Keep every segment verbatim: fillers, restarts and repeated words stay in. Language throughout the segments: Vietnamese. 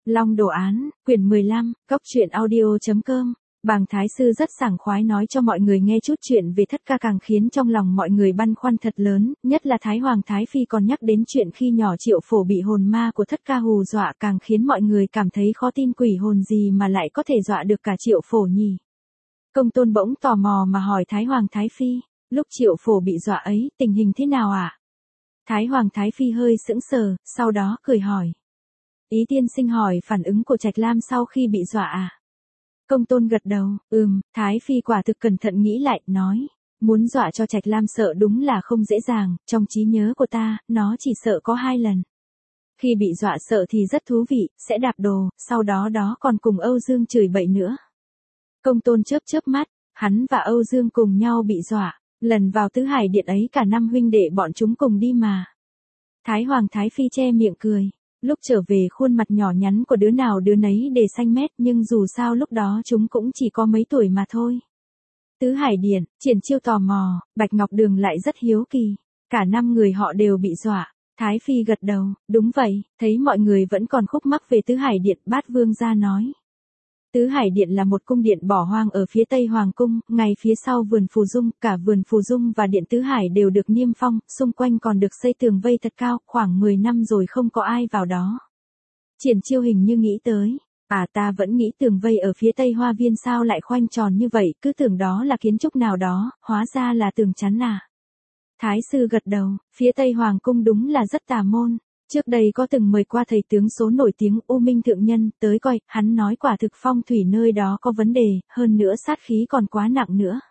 Long Đồ Án, quyển mười lăm, góc truyện audio chấm com. Bàng Thái Sư rất sảng khoái nói cho mọi người nghe chút chuyện về Thất Ca, càng khiến trong lòng mọi người băn khoăn thật lớn, nhất là Thái Hoàng Thái Phi còn nhắc đến chuyện khi nhỏ Triệu Phổ bị hồn ma của Thất Ca hù dọa, càng khiến mọi người cảm thấy khó tin, quỷ hồn gì mà lại có thể dọa được cả Triệu Phổ nhỉ. Công Tôn bỗng tò mò mà hỏi Thái Hoàng Thái Phi, lúc Triệu Phổ bị dọa ấy, tình hình thế nào ạ? À? Thái Hoàng Thái Phi hơi sững sờ, sau đó cười hỏi. Ý tiên sinh hỏi phản ứng của Trạch Lam sau khi bị dọa à? Công Tôn gật đầu, ừm, Thái Phi quả thực cẩn thận nghĩ lại, nói, muốn dọa cho Trạch Lam sợ đúng là không dễ dàng, trong trí nhớ của ta, nó chỉ sợ có hai lần. Khi bị dọa sợ thì rất thú vị, sẽ đạp đồ, sau đó đó còn cùng Âu Dương chửi bậy nữa. Công Tôn chớp chớp mắt, hắn và Âu Dương cùng nhau bị dọa, lần vào Tứ Hải Điện ấy cả năm huynh đệ bọn chúng cùng đi mà. Thái Hoàng Thái Phi che miệng cười. Lúc trở về khuôn mặt nhỏ nhắn của đứa nào đứa nấy để xanh mét, nhưng dù sao lúc đó chúng cũng chỉ có mấy tuổi mà thôi. Tứ Hải Điện, Triển Chiêu tò mò, Bạch Ngọc Đường lại rất hiếu kỳ. Cả năm người họ đều bị dọa. Thái Phi gật đầu, đúng vậy, thấy mọi người vẫn còn khúc mắc về Tứ Hải Điện, Bát Vương gia nói. Tứ Hải Điện là một cung điện bỏ hoang ở phía Tây Hoàng Cung, ngay phía sau vườn Phù Dung, cả vườn Phù Dung và Điện Tứ Hải đều được niêm phong, xung quanh còn được xây tường vây thật cao, khoảng mười năm rồi không có ai vào đó. Triển Chiêu hình như nghĩ tới, à ta vẫn nghĩ tường vây ở phía Tây Hoa Viên sao lại khoanh tròn như vậy, cứ tưởng đó là kiến trúc nào đó, hóa ra là tường chắn à. Thái sư gật đầu, phía Tây Hoàng Cung đúng là rất tà môn. Trước đây có từng mời qua thầy tướng số nổi tiếng U Minh Thượng Nhân tới coi, hắn nói quả thực phong thủy nơi đó có vấn đề, hơn nữa sát khí còn quá nặng nữa.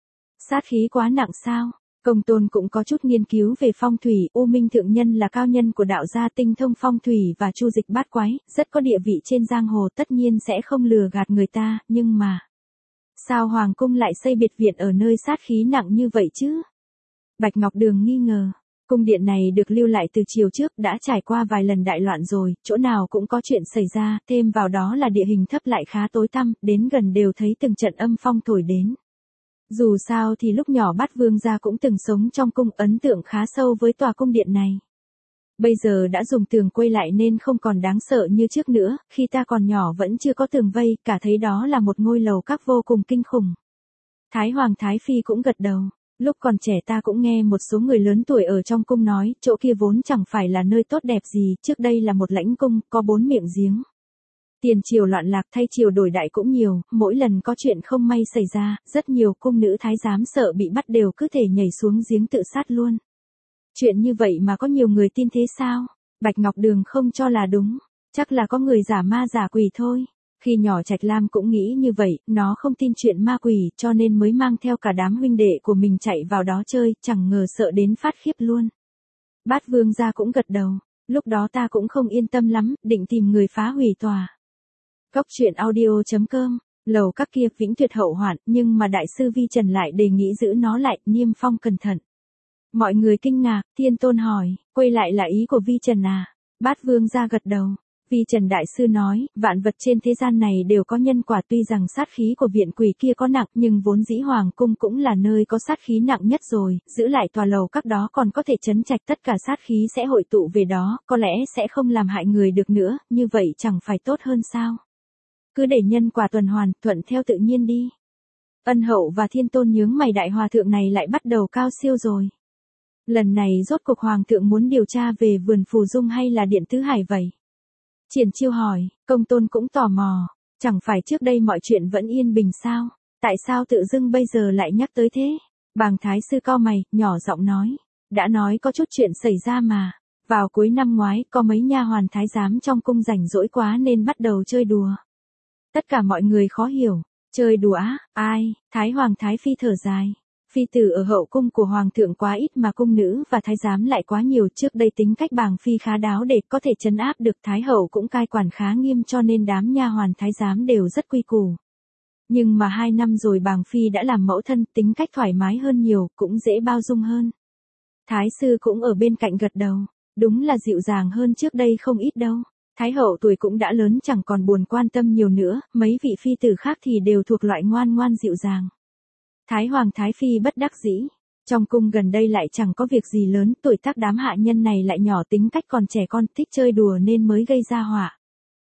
Sát khí quá nặng sao? Công Tôn cũng có chút nghiên cứu về phong thủy, U Minh Thượng Nhân là cao nhân của đạo gia tinh thông phong thủy và chu dịch bát quái, rất có địa vị trên giang hồ, tất nhiên sẽ không lừa gạt người ta, nhưng mà... Sao Hoàng Cung lại xây biệt viện ở nơi sát khí nặng như vậy chứ? Bạch Ngọc Đường nghi ngờ. Cung điện này được lưu lại từ chiều trước, đã trải qua vài lần đại loạn rồi, chỗ nào cũng có chuyện xảy ra, thêm vào đó là địa hình thấp lại khá tối tăm, đến gần đều thấy từng trận âm phong thổi đến. Dù sao thì lúc nhỏ Bát Vương gia cũng từng sống trong cung, ấn tượng khá sâu với tòa cung điện này. Bây giờ đã dùng tường quây lại nên không còn đáng sợ như trước nữa, khi ta còn nhỏ vẫn chưa có tường vây, cả thấy đó là một ngôi lầu các vô cùng kinh khủng. Thái Hoàng Thái Phi cũng gật đầu. Lúc còn trẻ ta cũng nghe một số người lớn tuổi ở trong cung nói, chỗ kia vốn chẳng phải là nơi tốt đẹp gì, trước đây là một lãnh cung, có bốn miệng giếng. Tiền triều loạn lạc thay triều đổi đại cũng nhiều, mỗi lần có chuyện không may xảy ra, rất nhiều cung nữ thái giám sợ bị bắt đều cứ thể nhảy xuống giếng tự sát luôn. Chuyện như vậy mà có nhiều người tin thế sao? Bạch Ngọc Đường không cho là đúng, chắc là có người giả ma giả quỷ thôi. Khi nhỏ Trạch Lam cũng nghĩ như vậy, nó không tin chuyện ma quỷ, cho nên mới mang theo cả đám huynh đệ của mình chạy vào đó chơi, chẳng ngờ sợ đến phát khiếp luôn. Bát Vương gia cũng gật đầu, lúc đó ta cũng không yên tâm lắm, định tìm người phá hủy tòa. Góc truyện audio chấm com, lầu các kia vĩnh tuyệt hậu hoạn, nhưng mà đại sư Vi Trần lại đề nghị giữ nó lại, niêm phong cẩn thận. Mọi người kinh ngạc, Thiên Tôn hỏi, quay lại là ý của Vi Trần à? Bát Vương gia gật đầu. Vi Trần Đại Sư nói, vạn vật trên thế gian này đều có nhân quả, tuy rằng sát khí của viện quỷ kia có nặng, nhưng vốn dĩ Hoàng Cung cũng là nơi có sát khí nặng nhất rồi, giữ lại tòa lầu các đó còn có thể trấn trạch, tất cả sát khí sẽ hội tụ về đó, có lẽ sẽ không làm hại người được nữa, như vậy chẳng phải tốt hơn sao? Cứ để nhân quả tuần hoàn, thuận theo tự nhiên đi. Ân Hậu và Thiên Tôn nhướng mày, đại hòa thượng này lại bắt đầu cao siêu rồi. Lần này rốt cuộc Hoàng thượng muốn điều tra về vườn Phù Dung hay là Điện Tứ Hải vậy? Triển Chiêu hỏi, Công Tôn cũng tò mò, chẳng phải trước đây mọi chuyện vẫn yên bình sao, tại sao tự dưng bây giờ lại nhắc tới thế? Bàng Thái Sư cau mày, nhỏ giọng nói, đã nói có chút chuyện xảy ra mà, vào cuối năm ngoái có mấy nha hoàn thái giám trong cung rảnh rỗi quá nên bắt đầu chơi đùa. Tất cả mọi người khó hiểu, chơi đùa á, ai? Thái Hoàng Thái Phi thở dài. Phi tử ở hậu cung của Hoàng thượng quá ít mà cung nữ và thái giám lại quá nhiều, trước đây tính cách Bàng Phi khá đáo để có thể trấn áp được, Thái hậu cũng cai quản khá nghiêm cho nên đám nha hoàn thái giám đều rất quy củ. Nhưng mà hai năm rồi Bàng Phi đã làm mẫu thân, tính cách thoải mái hơn nhiều, cũng dễ bao dung hơn. Thái sư cũng ở bên cạnh gật đầu, đúng là dịu dàng hơn trước đây không ít đâu. Thái hậu tuổi cũng đã lớn chẳng còn buồn quan tâm nhiều nữa, mấy vị phi tử khác thì đều thuộc loại ngoan ngoan dịu dàng. Thái Hoàng Thái Phi bất đắc dĩ, trong cung gần đây lại chẳng có việc gì lớn, tuổi tác đám hạ nhân này lại nhỏ, tính cách còn trẻ con, thích chơi đùa nên mới gây ra họa.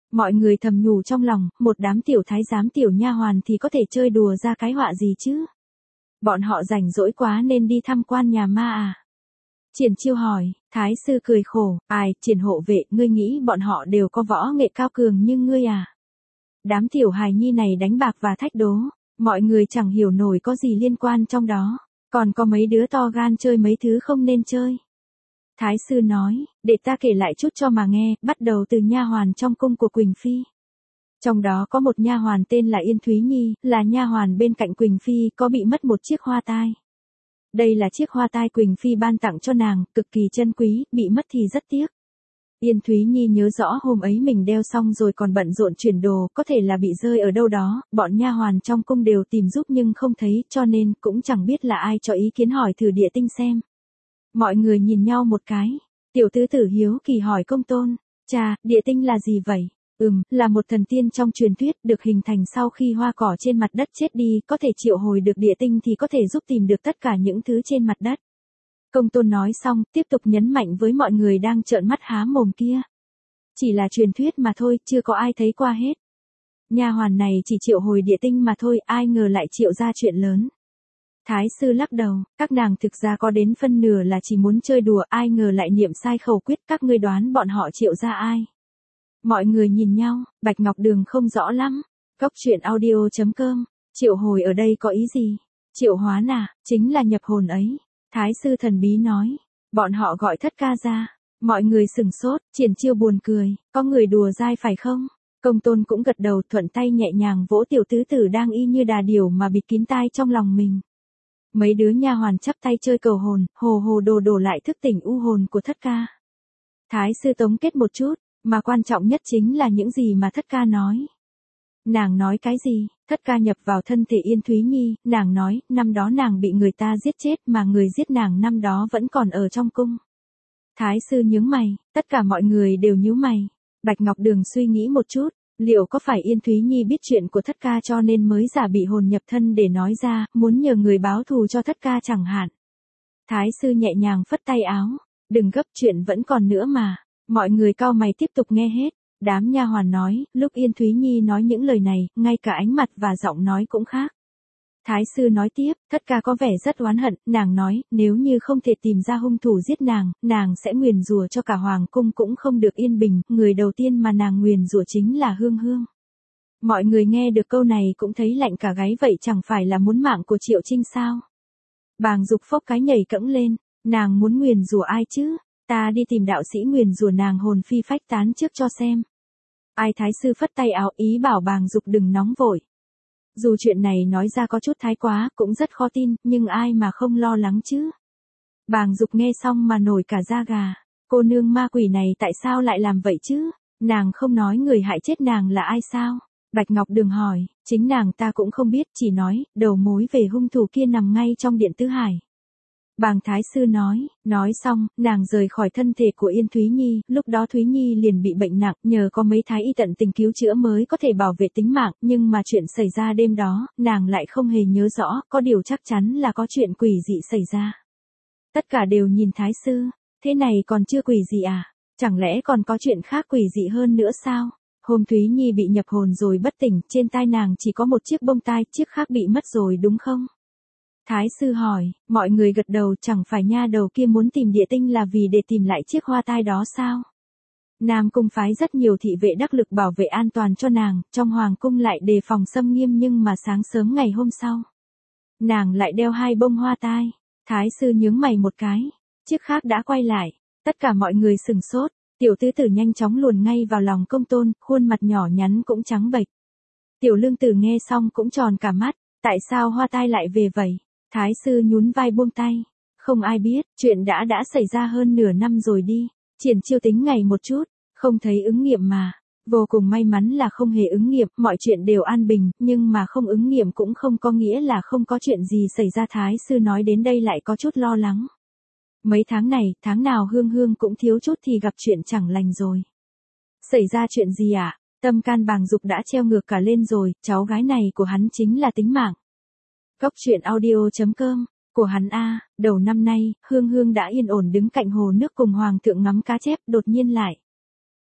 Mọi người thầm nhủ trong lòng, một đám tiểu thái giám tiểu nha hoàn thì có thể chơi đùa ra cái họa gì chứ? Bọn họ rảnh rỗi quá nên đi tham quan nhà ma à? Triển Chiêu hỏi, Thái sư cười khổ, ai, Triển hộ vệ, ngươi nghĩ bọn họ đều có võ nghệ cao cường như ngươi à? Đám tiểu hài nhi này đánh bạc và thách đố, mọi người chẳng hiểu nổi có gì liên quan trong đó, còn có mấy đứa to gan chơi mấy thứ không nên chơi. Thái sư nói, để ta kể lại chút cho mà nghe, bắt đầu từ nha hoàn trong cung của Quỳnh Phi. Trong đó có một nha hoàn tên là Yên Thúy Nhi, là nha hoàn bên cạnh Quỳnh Phi, có bị mất một chiếc hoa tai. Đây là chiếc hoa tai Quỳnh Phi ban tặng cho nàng, cực kỳ chân quý, bị mất thì rất tiếc. Yên Thúy Nhi nhớ rõ hôm ấy mình đeo xong rồi còn bận rộn chuyển đồ, có thể là bị rơi ở đâu đó, bọn nha hoàn trong cung đều tìm giúp nhưng không thấy, cho nên cũng chẳng biết là ai cho ý kiến hỏi thử địa tinh xem. Mọi người nhìn nhau một cái, tiểu tứ tử hiếu kỳ hỏi Công Tôn, cha, địa tinh là gì vậy? Ừm, là một thần tiên trong truyền thuyết, được hình thành sau khi hoa cỏ trên mặt đất chết đi, có thể triệu hồi được địa tinh thì có thể giúp tìm được tất cả những thứ trên mặt đất. Công Tôn nói xong, tiếp tục nhấn mạnh với mọi người đang trợn mắt há mồm kia. Chỉ là truyền thuyết mà thôi, chưa có ai thấy qua hết. Nha hoàn này chỉ triệu hồi địa tinh mà thôi, ai ngờ lại triệu ra chuyện lớn. Thái sư lắc đầu, các nàng thực ra có đến phân nửa là chỉ muốn chơi đùa, ai ngờ lại niệm sai khẩu quyết, các ngươi đoán bọn họ triệu ra ai. Mọi người nhìn nhau, Bạch Ngọc Đường không rõ lắm. Cốc truyện audio chấm com, triệu hồi ở đây có ý gì? Triệu hóa à, chính là nhập hồn ấy. Thái sư thần bí nói, bọn họ gọi thất ca ra. Mọi người sừng sốt, Triển Chiêu buồn cười, có người đùa dai phải không? Công Tôn cũng gật đầu, thuận tay nhẹ nhàng vỗ tiểu tứ tử đang y như đà điểu mà bịt kín tai trong lòng mình. Mấy đứa nha hoàn chắp tay chơi cầu hồn, hồ hồ đồ đồ lại thức tỉnh u hồn của thất ca. Thái sư tống kết một chút, mà quan trọng nhất chính là những gì mà thất ca nói. Nàng nói cái gì? Thất ca nhập vào thân thể Yên Thúy Nhi, nàng nói, năm đó nàng bị người ta giết chết mà người giết nàng năm đó vẫn còn ở trong cung. Thái sư nhướng mày, tất cả mọi người đều nhíu mày. Bạch Ngọc Đường suy nghĩ một chút, liệu có phải Yên Thúy Nhi biết chuyện của thất ca cho nên mới giả bị hồn nhập thân để nói ra, muốn nhờ người báo thù cho thất ca chẳng hạn. Thái sư nhẹ nhàng phất tay áo, đừng gấp, chuyện vẫn còn nữa mà. Mọi người cau mày tiếp tục nghe hết. Đám nha hoàn nói, lúc Yên Thúy Nhi nói những lời này, ngay cả ánh mặt và giọng nói cũng khác. Thái sư nói tiếp, thất ca có vẻ rất oán hận, nàng nói, nếu như không thể tìm ra hung thủ giết nàng, nàng sẽ nguyền rủa cho cả hoàng cung cũng không được yên bình, người đầu tiên mà nàng nguyền rủa chính là Hương Hương. Mọi người nghe được câu này cũng thấy lạnh cả gáy, vậy chẳng phải là muốn mạng của Triệu Trinh sao? Bàng Dục phốc cái nhảy cẫng lên, nàng muốn nguyền rủa ai chứ? Ta đi tìm đạo sĩ nguyền rủa nàng hồn phi phách tán trước cho xem. Ai? Thái sư phất tay áo ý bảo Bàng Dục đừng nóng vội. Dù chuyện này nói ra có chút thái quá, cũng rất khó tin, nhưng ai mà không lo lắng chứ. Bàng Dục nghe xong mà nổi cả da gà. Cô nương ma quỷ này tại sao lại làm vậy chứ? Nàng không nói người hại chết nàng là ai sao? Bạch Ngọc Đường hỏi, chính nàng ta cũng không biết, chỉ nói, đầu mối về hung thủ kia nằm ngay trong điện tứ hải. Bàng Thái sư nói, nói xong, nàng rời khỏi thân thể của Yên Thúy Nhi, lúc đó Thúy Nhi liền bị bệnh nặng, nhờ có mấy thái y tận tình cứu chữa mới có thể bảo vệ tính mạng, nhưng mà chuyện xảy ra đêm đó, nàng lại không hề nhớ rõ, có điều chắc chắn là có chuyện quỷ dị xảy ra. Tất cả đều nhìn Thái sư, thế này còn chưa quỷ dị à? Chẳng lẽ còn có chuyện khác quỷ dị hơn nữa sao? Hôm Thúy Nhi bị nhập hồn rồi bất tỉnh, trên tai nàng chỉ có một chiếc bông tai, chiếc khác bị mất rồi đúng không? Thái sư hỏi, mọi người gật đầu, chẳng phải nha đầu kia muốn tìm địa tinh là vì để tìm lại chiếc hoa tai đó sao? Nam cung phái rất nhiều thị vệ đắc lực bảo vệ an toàn cho nàng, trong hoàng cung lại đề phòng xâm nghiêm, nhưng mà sáng sớm ngày hôm sau, nàng lại đeo hai bông hoa tai. Thái sư nhướng mày một cái, chiếc khác đã quay lại, tất cả mọi người sừng sốt, tiểu tứ tử nhanh chóng luồn ngay vào lòng Công Tôn, khuôn mặt nhỏ nhắn cũng trắng bệch. Tiểu lương tử nghe xong cũng tròn cả mắt, tại sao hoa tai lại về vậy? Thái sư nhún vai buông tay, không ai biết, chuyện đã đã xảy ra hơn nửa năm rồi đi. Triển Chiêu tính ngày một chút, không thấy ứng nghiệm mà. Vô cùng may mắn là không hề ứng nghiệm, mọi chuyện đều an bình, nhưng mà không ứng nghiệm cũng không có nghĩa là không có chuyện gì xảy ra. Thái sư nói đến đây lại có chút lo lắng. Mấy tháng này, tháng nào Hương Hương cũng thiếu chút thì gặp chuyện chẳng lành rồi. Xảy ra chuyện gì ạ? À? Tâm can Bàng Dục đã treo ngược cả lên rồi, cháu gái này của hắn chính là tính mạng. Cốc truyện audio chấm com, của hắn a, đầu năm nay, Hương Hương đã yên ổn đứng cạnh hồ nước cùng hoàng thượng ngắm cá chép, đột nhiên lại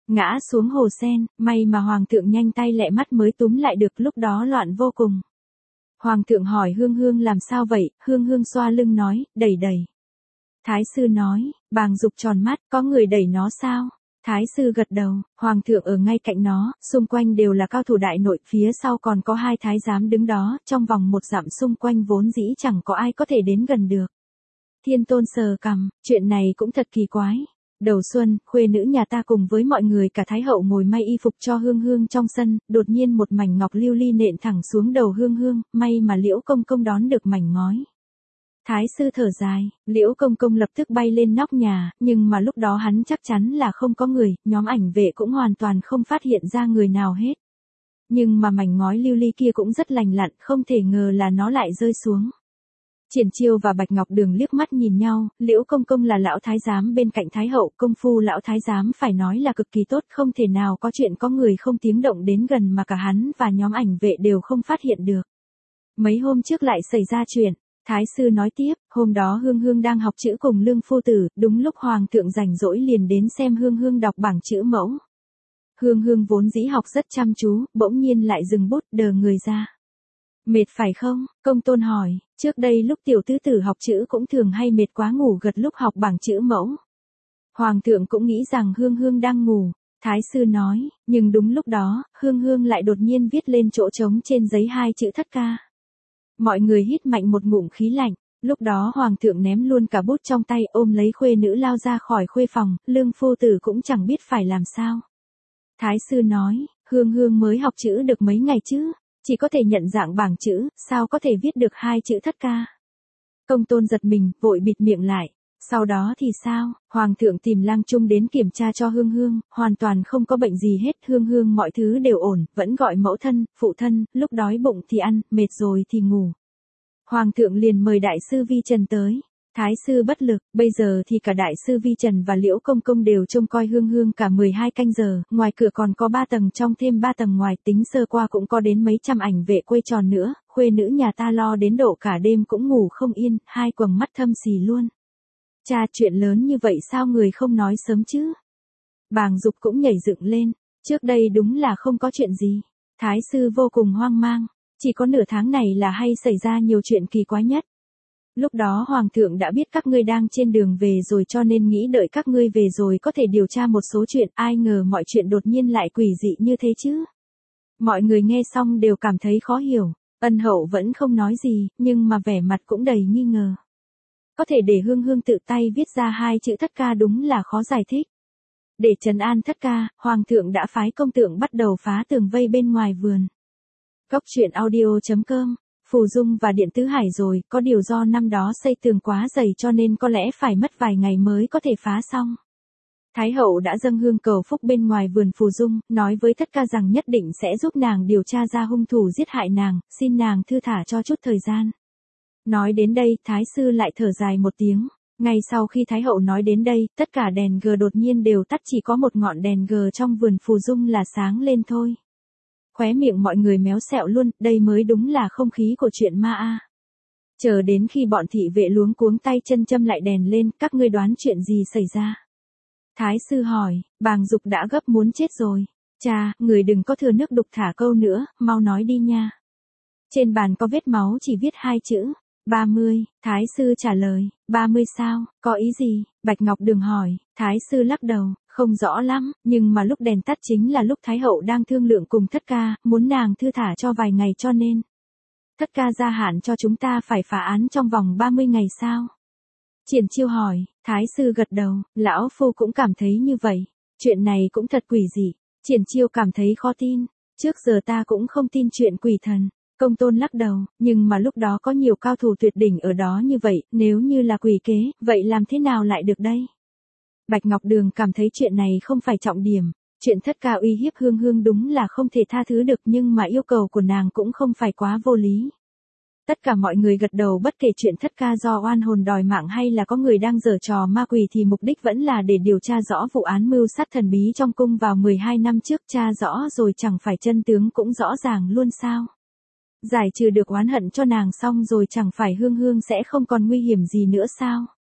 ngã xuống hồ sen, may mà hoàng thượng nhanh tay lẹ mắt mới túm lại được, lúc đó loạn vô cùng. Hoàng thượng hỏi Hương Hương làm sao vậy, Hương Hương xoa lưng nói, đẩy đẩy. Thái sư nói, Bàng Dục tròn mắt, có người đẩy nó sao? Thái sư gật đầu, hoàng thượng ở ngay cạnh nó, xung quanh đều là cao thủ đại nội, phía sau còn có hai thái giám đứng đó, trong vòng một dặm xung quanh vốn dĩ chẳng có ai có thể đến gần được. Thiên Tôn sờ cằm, chuyện này cũng thật kỳ quái. Đầu xuân, khuê nữ nhà ta cùng với mọi người cả Thái hậu ngồi may y phục cho Hương Hương trong sân, đột nhiên một mảnh ngọc lưu ly nện thẳng xuống đầu Hương Hương, may mà Liễu Công Công đón được mảnh ngói. Thái sư thở dài, Liễu Công Công lập tức bay lên nóc nhà, nhưng mà lúc đó hắn chắc chắn là không có người, nhóm ảnh vệ cũng hoàn toàn không phát hiện ra người nào hết. Nhưng mà mảnh ngói lưu ly kia cũng rất lành lặn, không thể ngờ là nó lại rơi xuống. Triển Chiêu và Bạch Ngọc Đường liếc mắt nhìn nhau, Liễu Công Công là lão thái giám bên cạnh Thái hậu, công phu lão thái giám phải nói là cực kỳ tốt, không thể nào có chuyện có người không tiếng động đến gần mà cả hắn và nhóm ảnh vệ đều không phát hiện được. Mấy hôm trước lại xảy ra chuyện. Thái sư nói tiếp, hôm đó Hương Hương đang học chữ cùng Lương phu tử, đúng lúc hoàng thượng rảnh rỗi liền đến xem Hương Hương đọc bảng chữ mẫu. Hương Hương vốn dĩ học rất chăm chú, bỗng nhiên lại dừng bút, đờ người ra. Mệt phải không? Công tôn hỏi, trước đây lúc tiểu tứ tử học chữ cũng thường hay mệt quá ngủ gật lúc học bảng chữ mẫu. Hoàng thượng cũng nghĩ rằng Hương Hương đang ngủ. Thái sư nói, nhưng đúng lúc đó, Hương Hương lại đột nhiên viết lên chỗ trống trên giấy hai chữ thất ca. Mọi người hít mạnh một ngụm khí lạnh, lúc đó hoàng thượng ném luôn cả bút trong tay, ôm lấy khuê nữ lao ra khỏi khuê phòng, Lương phu tử cũng chẳng biết phải làm sao. Thái sư nói, Hương Hương mới học chữ được mấy ngày chứ, chỉ có thể nhận dạng bảng chữ, sao có thể viết được hai chữ thất ca. Công tôn giật mình, vội bịt miệng lại. Sau đó thì sao, hoàng thượng tìm lang trung đến kiểm tra cho Hương Hương, hoàn toàn không có bệnh gì hết, Hương Hương mọi thứ đều ổn, vẫn gọi mẫu thân, phụ thân, lúc đói bụng thì ăn, mệt rồi thì ngủ. Hoàng thượng liền mời đại sư Vi Trần tới. Thái sư bất lực, bây giờ thì cả đại sư Vi Trần và Liễu Công Công đều trông coi Hương Hương cả mười hai canh giờ, ngoài cửa còn có ba tầng trong thêm ba tầng ngoài, tính sơ qua cũng có đến mấy trăm ảnh vệ quây tròn nữa, khuê nữ nhà ta lo đến độ cả đêm cũng ngủ không yên, hai quầng mắt thâm xì luôn. Cha, chuyện lớn như vậy sao người không nói sớm chứ? Bàng Dục cũng nhảy dựng lên, trước đây đúng là không có chuyện gì. Thái sư vô cùng hoang mang, chỉ có nửa tháng này là hay xảy ra nhiều chuyện kỳ quái nhất. Lúc đó hoàng thượng đã biết các ngươi đang trên đường về rồi cho nên nghĩ đợi các ngươi về rồi có thể điều tra một số chuyện, ai ngờ mọi chuyện đột nhiên lại quỷ dị như thế chứ. Mọi người nghe xong đều cảm thấy khó hiểu, ân hậu vẫn không nói gì, nhưng mà vẻ mặt cũng đầy nghi ngờ. Có thể để Hương Hương tự tay viết ra hai chữ thất ca đúng là khó giải thích. Để trấn an thất ca, hoàng thượng đã phái công tượng bắt đầu phá tường vây bên ngoài vườn. Góc truyện audio chấm com, Phù Dung và Điện Tứ Hải rồi, có điều do năm đó xây tường quá dày cho nên có lẽ phải mất vài ngày mới có thể phá xong. Thái hậu đã dâng hương cầu phúc bên ngoài vườn Phù Dung, nói với thất ca rằng nhất định sẽ giúp nàng điều tra ra hung thủ giết hại nàng, xin nàng thư thả cho chút thời gian. Nói đến đây, Thái sư lại thở dài một tiếng. Ngay sau khi Thái hậu nói đến đây, tất cả đèn gờ đột nhiên đều tắt, chỉ có một ngọn đèn gờ trong vườn Phù Dung là sáng lên thôi. Khóe miệng mọi người méo sẹo luôn, đây mới đúng là không khí của chuyện ma a. Chờ đến khi bọn thị vệ luống cuống tay chân châm lại đèn lên, các ngươi đoán chuyện gì xảy ra? Thái sư hỏi, Bàng Dục đã gấp muốn chết rồi. Cha, người đừng có thừa nước đục thả câu nữa, mau nói đi nha. Trên bàn có vết máu chỉ viết hai chữ. ba mươi, Thái sư trả lời, ba mươi sao, có ý gì? Bạch Ngọc Đường hỏi, Thái sư lắc đầu, không rõ lắm, nhưng mà lúc đèn tắt chính là lúc Thái hậu đang thương lượng cùng thất ca, muốn nàng thư thả cho vài ngày cho nên. Thất ca gia hạn cho chúng ta phải phá án trong vòng ba mươi ngày sao? Triển Chiêu hỏi, Thái sư gật đầu, lão phu cũng cảm thấy như vậy, chuyện này cũng thật quỷ dị. Triển Chiêu cảm thấy khó tin, trước giờ ta cũng không tin chuyện quỷ thần. Công tôn lắc đầu, nhưng mà lúc đó có nhiều cao thủ tuyệt đỉnh ở đó như vậy, nếu như là quỷ kế, vậy làm thế nào lại được đây? Bạch Ngọc Đường cảm thấy chuyện này không phải trọng điểm, chuyện thất ca uy hiếp Hương Hương đúng là không thể tha thứ được nhưng mà yêu cầu của nàng cũng không phải quá vô lý. Tất cả mọi người gật đầu, bất kể chuyện thất ca do oan hồn đòi mạng hay là có người đang giở trò ma quỷ thì mục đích vẫn là để điều tra rõ vụ án mưu sát thần bí trong cung vào mười hai năm trước, tra rõ rồi chẳng phải chân tướng cũng rõ ràng luôn sao? Giải trừ được oán hận cho nàng xong rồi chẳng phải Hương Hương sẽ không còn nguy hiểm gì nữa sao?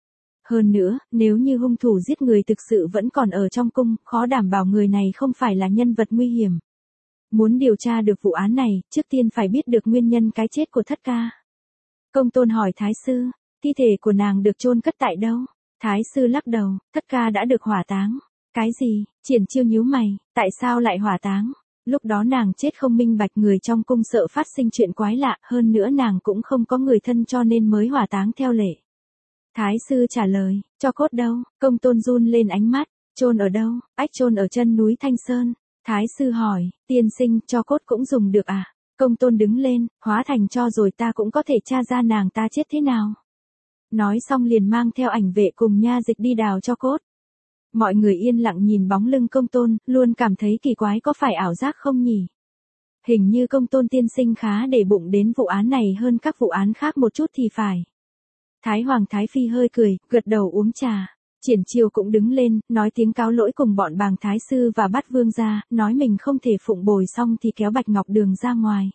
Hơn nữa, nếu như hung thủ giết người thực sự vẫn còn ở trong cung, khó đảm bảo người này không phải là nhân vật nguy hiểm. Muốn điều tra được vụ án này, trước tiên phải biết được nguyên nhân cái chết của Thất Ca. Công tôn hỏi Thái sư, thi thể của nàng được chôn cất tại đâu? Thái sư lắc đầu, Thất Ca đã được hỏa táng. Cái gì? Triển Chiêu nhíu mày, tại sao lại hỏa táng? Lúc đó nàng chết không minh bạch, người trong cung sợ phát sinh chuyện quái lạ, hơn nữa nàng cũng không có người thân cho nên mới hỏa táng theo lệ. Thái sư trả lời, cho cốt đâu? Công tôn run lên ánh mắt, chôn ở đâu? Ách chôn ở chân núi Thanh Sơn. Thái sư hỏi, tiên sinh, cho cốt cũng dùng được à? Công tôn đứng lên, hóa thành cho rồi ta cũng có thể tra ra nàng ta chết thế nào. Nói xong liền mang theo ảnh vệ cùng nha dịch đi đào cho cốt. Mọi người yên lặng nhìn bóng lưng công tôn, luôn cảm thấy kỳ quái, có phải ảo giác không nhỉ? Hình như công tôn tiên sinh khá để bụng đến vụ án này hơn các vụ án khác một chút thì phải. Thái Hoàng Thái Phi hơi cười, gật đầu uống trà. Triển Chiêu cũng đứng lên, nói tiếng cáo lỗi cùng bọn Bàng Thái Sư và Bát Vương ra, nói mình không thể phụng bồi, xong thì kéo Bạch Ngọc Đường ra ngoài.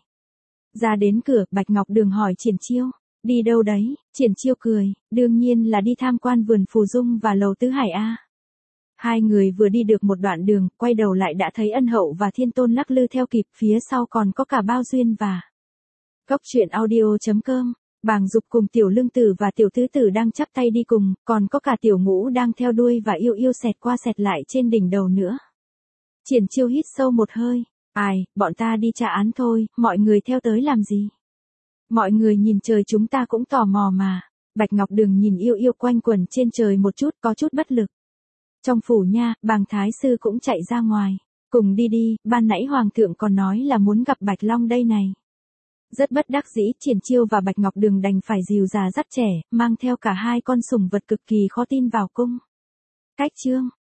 Ra đến cửa, Bạch Ngọc Đường hỏi Triển Chiêu, đi đâu đấy? Triển Chiêu cười, đương nhiên là đi tham quan vườn Phù Dung và lầu Tứ Hải A. Hai người vừa đi được một đoạn đường, quay đầu lại đã thấy Ân Hậu và Thiên Tôn lắc lư theo kịp, phía sau còn có cả Bao Duyên và Cốc truyện audio chấm com. Bàng Dục cùng Tiểu Lương Tử và Tiểu Tứ Tử đang chắp tay đi cùng, còn có cả Tiểu Ngũ đang theo đuôi và yêu yêu xẹt qua xẹt lại trên đỉnh đầu nữa. Triển Chiêu hít sâu một hơi, ai, bọn ta đi tra án thôi, mọi người theo tới làm gì? Mọi người nhìn trời, chúng ta cũng tò mò mà. Bạch Ngọc Đường nhìn yêu yêu quanh quẩn trên trời một chút, có chút bất lực. Trong phủ nha, Bàng Thái Sư cũng chạy ra ngoài. Cùng đi đi, ban nãy Hoàng thượng còn nói là muốn gặp Bạch Long đây này. Rất bất đắc dĩ, Triển Chiêu và Bạch Ngọc Đường đành phải dìu già dắt trẻ, mang theo cả hai con sủng vật cực kỳ khó tin vào cung. Cách chương